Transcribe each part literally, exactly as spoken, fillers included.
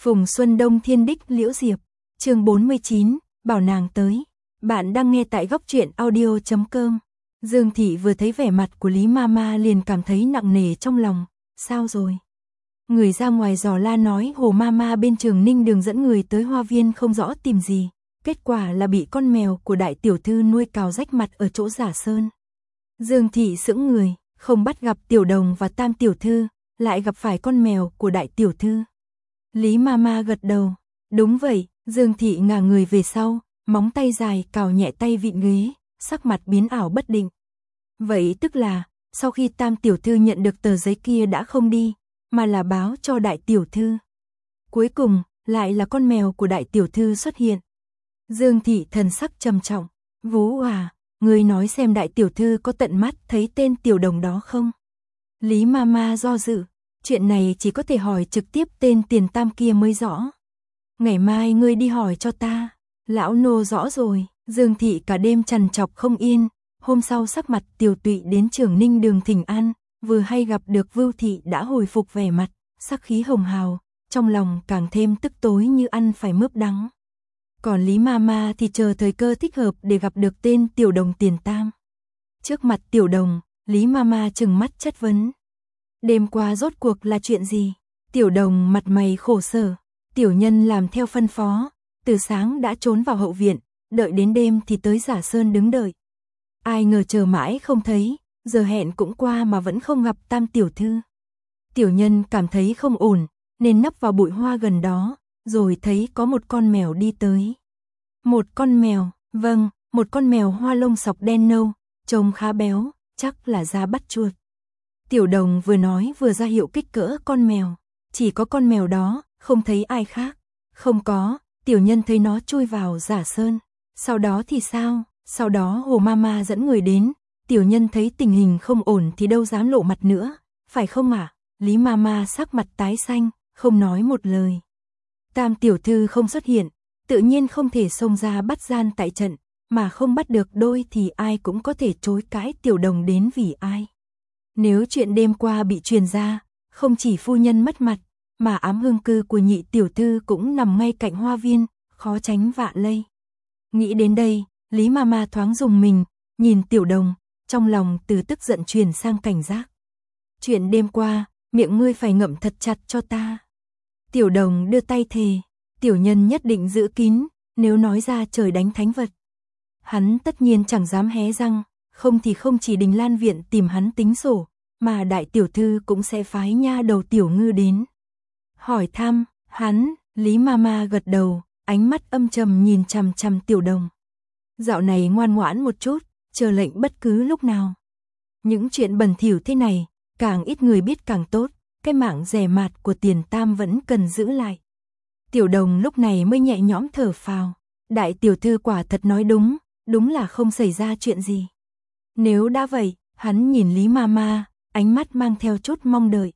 Phùng Xuân Đông Thiên Đích Liễu Diệp, chương bốn mươi chín, bảo nàng tới. Bạn đang nghe tại góc truyện audio chấm com. Dương Thị vừa thấy vẻ mặt của Lý Mama liền cảm thấy nặng nề trong lòng, sao rồi? Người ra ngoài dò la nói Hồ Mama bên Trường Ninh Đường dẫn người tới hoa viên không rõ tìm gì, kết quả là bị con mèo của đại tiểu thư nuôi cào rách mặt ở chỗ Giả Sơn. Dương Thị sững người, không bắt gặp Tiểu Đồng và Tam tiểu thư, lại gặp phải con mèo của đại tiểu thư. Lý Mama gật đầu, đúng vậy. Dương Thị ngả người về sau, móng tay dài cào nhẹ tay vịn ghế, sắc mặt biến ảo bất định. Vậy tức là, sau khi Tam tiểu thư nhận được tờ giấy kia đã không đi, mà là báo cho đại tiểu thư. Cuối cùng, lại là con mèo của đại tiểu thư xuất hiện. Dương Thị thần sắc trầm trọng, Vú à, ngươi nói xem đại tiểu thư có tận mắt thấy tên Tiểu Đồng đó không? Lý Mama do dự, chuyện này chỉ có thể hỏi trực tiếp tên Tiền Tam kia mới rõ. Ngày mai ngươi đi hỏi cho ta. Lão nô rõ rồi. Dương Thị cả đêm trằn trọc không yên, hôm sau sắc mặt tiều tụy đến Trường Ninh Đường thỉnh an, vừa hay gặp được Vưu Thị đã hồi phục vẻ mặt, sắc khí hồng hào, trong lòng càng thêm tức tối như ăn phải mướp đắng. Còn Lý Mama thì chờ thời cơ thích hợp để gặp được tên Tiểu Đồng Tiền Tam. Trước mặt Tiểu Đồng, Lý Mama trừng mắt chất vấn. Đêm qua rốt cuộc là chuyện gì? Tiểu Đồng mặt mày khổ sở. Tiểu nhân làm theo phân phó, từ sáng đã trốn vào hậu viện, đợi đến đêm thì tới Giả Sơn đứng đợi. Ai ngờ chờ mãi không thấy, giờ hẹn cũng qua mà vẫn không gặp Tam tiểu thư. Tiểu nhân cảm thấy không ổn, nên nấp vào bụi hoa gần đó, rồi thấy có một con mèo đi tới. Một con mèo, vâng, một con mèo hoa lông sọc đen nâu, trông khá béo, chắc là da bắt chuột. Tiểu Đồng vừa nói vừa ra hiệu kích cỡ con mèo, chỉ có con mèo đó, không thấy ai khác. Không có, tiểu nhân thấy nó chui vào Giả Sơn. Sau đó thì sao? Sau đó Hồ Mama dẫn người đến, tiểu nhân thấy tình hình không ổn thì đâu dám lộ mặt nữa, phải không ạ? À? Lý Mama sắc mặt tái xanh, không nói một lời. Tam tiểu thư không xuất hiện, tự nhiên không thể xông ra bắt gian tại trận, mà không bắt được đôi thì ai cũng có thể chối cãi Tiểu Đồng đến vì ai. Nếu chuyện đêm qua bị truyền ra, không chỉ phu nhân mất mặt, mà ám hương cư của nhị tiểu thư cũng nằm ngay cạnh hoa viên, khó tránh vạ lây. Nghĩ đến đây, Lý Mama thoáng dùng mình, nhìn Tiểu Đồng, trong lòng từ tức giận chuyển sang cảnh giác. Chuyện đêm qua, miệng ngươi phải ngậm thật chặt cho ta. Tiểu Đồng đưa tay thề, tiểu nhân nhất định giữ kín, nếu nói ra trời đánh thánh vật. Hắn tất nhiên chẳng dám hé răng, không thì không chỉ Đình Lan viện tìm hắn tính sổ, mà đại tiểu thư cũng sẽ phái nha đầu Tiểu Ngư đến. Hỏi thăm, hắn, Lý Mama gật đầu, ánh mắt âm trầm nhìn chằm chằm Tiểu Đồng. Dạo này ngoan ngoãn một chút, chờ lệnh bất cứ lúc nào. Những chuyện bẩn thỉu thế này, càng ít người biết càng tốt, cái mạng rẻ mạt của Tiền Tam vẫn cần giữ lại. Tiểu Đồng lúc này mới nhẹ nhõm thở phào, đại tiểu thư quả thật nói đúng, đúng là không xảy ra chuyện gì. Nếu đã vậy, hắn nhìn Lý Mama, ánh mắt mang theo chút mong đợi.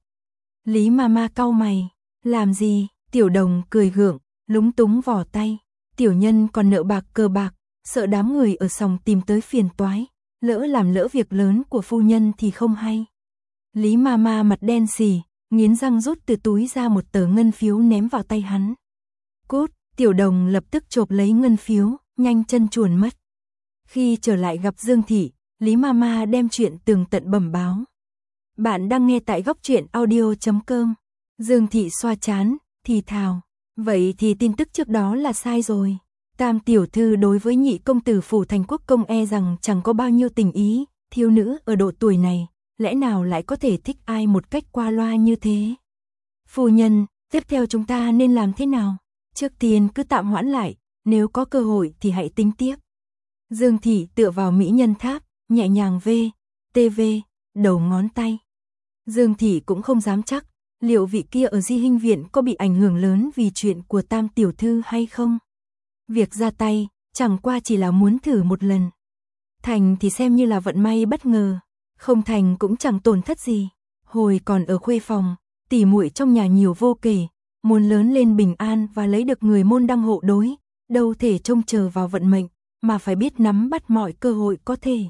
Lý Mama cau mày, làm gì? Tiểu Đồng cười gượng, lúng túng vò tay. Tiểu nhân còn nợ bạc cờ bạc, sợ đám người ở sòng tìm tới phiền toái, lỡ làm lỡ việc lớn của phu nhân thì không hay. Lý Mama mặt đen xì, nghiến răng rút từ túi ra một tờ ngân phiếu ném vào tay hắn. Cút, Tiểu Đồng lập tức chộp lấy ngân phiếu, nhanh chân chuồn mất. Khi trở lại gặp Dương Thị, Lý Mama đem chuyện tường tận bẩm báo. Bạn đang nghe tại góc truyện audio chấm com. Dương Thị xoa chán, thì thào. Vậy thì tin tức trước đó là sai rồi. Tam tiểu thư đối với nhị công tử phủ Thành Quốc công e rằng chẳng có bao nhiêu tình ý, thiếu nữ ở độ tuổi này, lẽ nào lại có thể thích ai một cách qua loa như thế? Phu nhân, tiếp theo chúng ta nên làm thế nào? Trước tiên cứ tạm hoãn lại, nếu có cơ hội thì hãy tính tiếp. Dương Thị tựa vào mỹ nhân tháp, nhẹ nhàng vê, tê vê, đầu ngón tay. Dương Thị cũng không dám chắc, liệu vị kia ở Di Hinh viện có bị ảnh hưởng lớn vì chuyện của Tam tiểu thư hay không? Việc ra tay, chẳng qua chỉ là muốn thử một lần. Thành thì xem như là vận may bất ngờ, không thành cũng chẳng tổn thất gì. Hồi còn ở khuê phòng, tỉ muội trong nhà nhiều vô kể, muốn lớn lên bình an và lấy được người môn đăng hộ đối, đâu thể trông chờ vào vận mệnh, mà phải biết nắm bắt mọi cơ hội có thể.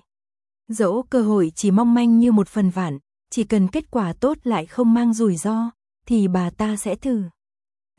Dẫu cơ hội chỉ mong manh như một phần vạn, chỉ cần kết quả tốt lại không mang rủi ro, thì bà ta sẽ thử.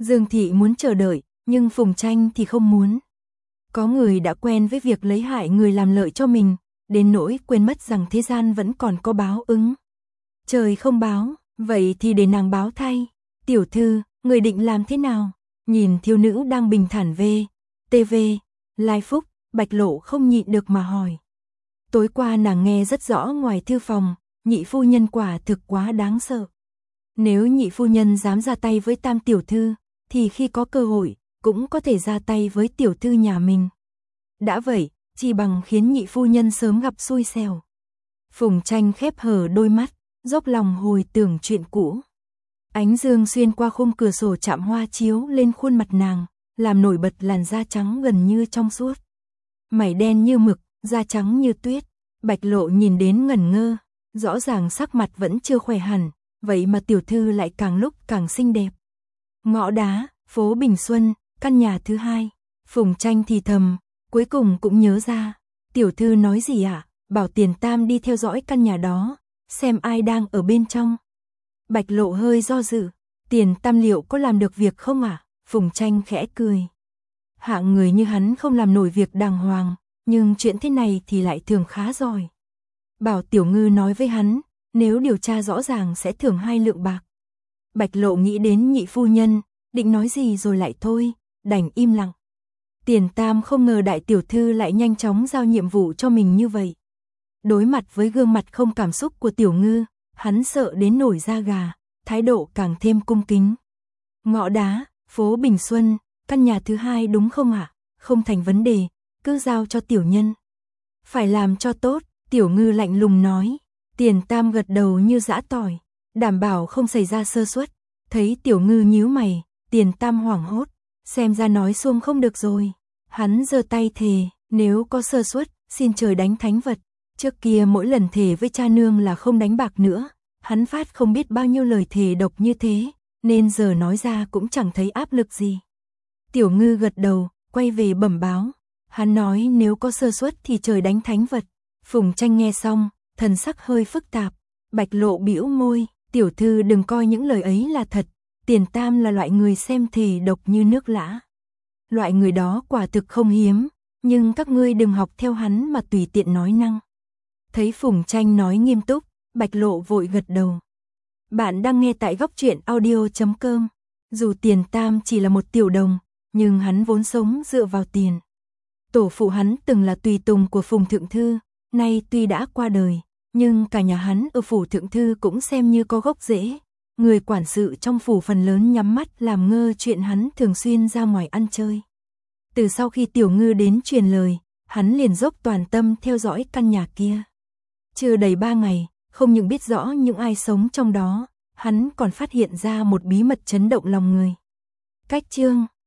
Dương Thị muốn chờ đợi, nhưng Phùng Tranh thì không muốn. Có người đã quen với việc lấy hại người làm lợi cho mình, đến nỗi quên mất rằng thế gian vẫn còn có báo ứng. Trời không báo, vậy thì để nàng báo thay. Tiểu thư, người định làm thế nào? Nhìn thiếu nữ đang bình thản về tê vê, Lai Phúc, Bạch Lộ không nhịn được mà hỏi. Tối qua nàng nghe rất rõ ngoài thư phòng, nhị phu nhân quả thực quá đáng sợ. Nếu nhị phu nhân dám ra tay với tam tiểu thư, thì khi có cơ hội, cũng có thể ra tay với tiểu thư nhà mình. Đã vậy, chỉ bằng khiến nhị phu nhân sớm gặp xui xẻo. Phùng Tranh khép hờ đôi mắt, dốc lòng hồi tưởng chuyện cũ. Ánh dương xuyên qua khung cửa sổ chạm hoa chiếu lên khuôn mặt nàng, làm nổi bật làn da trắng gần như trong suốt. Mày đen như mực, da trắng như tuyết. Bạch Lộ nhìn đến ngẩn ngơ, rõ ràng sắc mặt vẫn chưa khỏe hẳn, vậy mà tiểu thư lại càng lúc càng xinh đẹp. Ngõ đá, phố Bình Xuân, căn nhà thứ hai. Phùng Tranh thì thầm, cuối cùng cũng nhớ ra. Tiểu thư nói gì ạ? À? Bảo Tiền Tam đi theo dõi căn nhà đó, xem ai đang ở bên trong. Bạch Lộ hơi do dự, Tiền Tam liệu có làm được việc không ạ? À? Phùng Tranh khẽ cười. Hạng người như hắn không làm nổi việc đàng hoàng, nhưng chuyện thế này thì lại thường khá giỏi. Bảo Tiểu Ngư nói với hắn, nếu điều tra rõ ràng sẽ thưởng hai lượng bạc. Bạch Lộ nghĩ đến nhị phu nhân, định nói gì rồi lại thôi, đành im lặng. Tiền Tam không ngờ đại tiểu thư lại nhanh chóng giao nhiệm vụ cho mình như vậy. Đối mặt với gương mặt không cảm xúc của Tiểu Ngư, hắn sợ đến nổi da gà, thái độ càng thêm cung kính. Ngõ đá, phố Bình Xuân, căn nhà thứ hai đúng không ạ? À? Không thành vấn đề, cứ giao cho tiểu nhân. Phải làm cho tốt, Tiểu Ngư lạnh lùng nói. Tiền Tam gật đầu như giã tỏi, đảm bảo không xảy ra sơ suất. Thấy Tiểu Ngư nhíu mày, Tiền Tam hoảng hốt, xem ra nói xuông không được rồi. Hắn giơ tay thề, nếu có sơ suất, xin trời đánh thánh vật. Trước kia mỗi lần thề với cha nương là không đánh bạc nữa, hắn phát không biết bao nhiêu lời thề độc như thế, nên giờ nói ra cũng chẳng thấy áp lực gì. Tiểu Ngư gật đầu, quay về bẩm báo. Hắn nói nếu có sơ suất thì trời đánh thánh vật. Phùng Tranh nghe xong, thần sắc hơi phức tạp. Bạch Lộ bĩu môi, tiểu thư đừng coi những lời ấy là thật. Tiền Tam là loại người xem thề độc như nước lã. Loại người đó quả thực không hiếm, nhưng các ngươi đừng học theo hắn mà tùy tiện nói năng. Thấy Phùng Tranh nói nghiêm túc, Bạch Lộ vội gật đầu. Bạn đang nghe tại góc truyện audio chấm com. Dù Tiền Tam chỉ là một tiểu đồng, nhưng hắn vốn sống dựa vào tiền. Tổ phụ hắn từng là tùy tùng của Phùng Thượng Thư, nay tuy đã qua đời, nhưng cả nhà hắn ở phủ Thượng Thư cũng xem như có gốc rễ. Người quản sự trong phủ phần lớn nhắm mắt làm ngơ chuyện hắn thường xuyên ra ngoài ăn chơi. Từ sau khi Tiểu Ngư đến truyền lời, hắn liền dốc toàn tâm theo dõi căn nhà kia. Chưa đầy ba ngày, không những biết rõ những ai sống trong đó, hắn còn phát hiện ra một bí mật chấn động lòng người. Cách chương